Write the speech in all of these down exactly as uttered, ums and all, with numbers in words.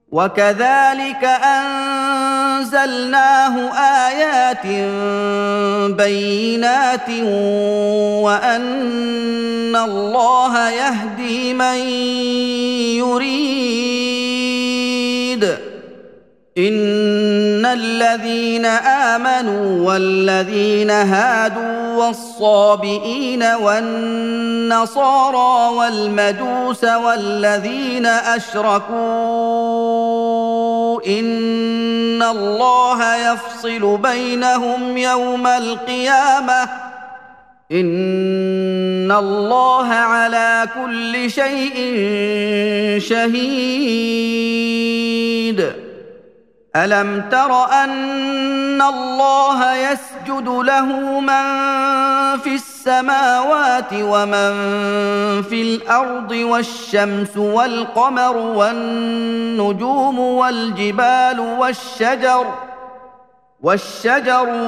وكذلك انزلناه ايات بينات وان الله يهدي من يريد. ان الذين امنوا والذين هادوا والصابئين والنصارى والمجوس والذين اشركوا ان الله يفصل بينهم يوم القيامه ان الله على كل شيء شهيد. ألم تر أن الله يسجد له من في السماوات ومن في الأرض والشمس والقمر والنجوم والجبال والشجر والشجر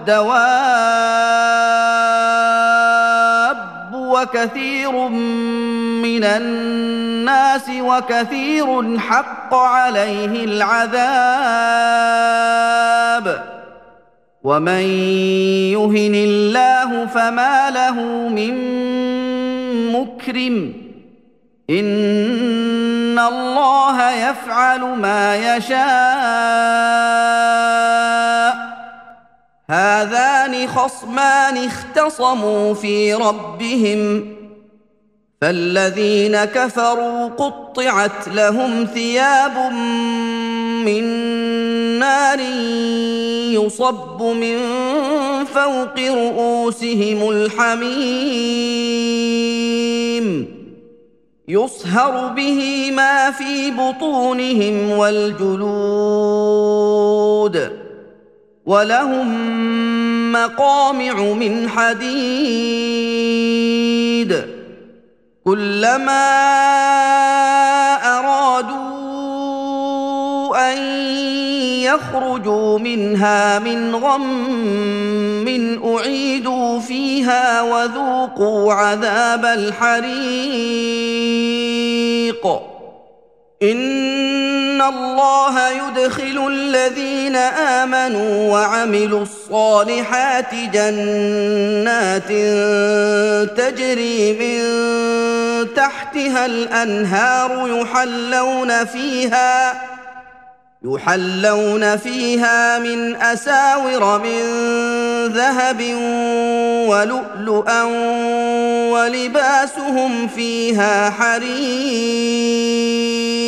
والدواب وكثير من الناس وكثير حق عليه العذاب ومن يهن الله فما له من مكرم إن الله يفعل ما يشاء. هذان خصمان اختصموا في ربهم فالذين كفروا قطعت لهم ثياب من نار يصب من فوق رؤوسهم الحميم يصهر به ما في بطونهم والجلود ولهم مقامع من حديد كلما أرادوا أن يخرجوا منها من غم أعيدوا فيها وذوقوا عذاب الحريق. إن الله يدخل الذين آمنوا وعملوا الصالحات جنات تجري من تحتها الأنهار يحلون فيها يحلون فيها من أساور من ذهب ولؤلؤا ولباسهم فيها حرير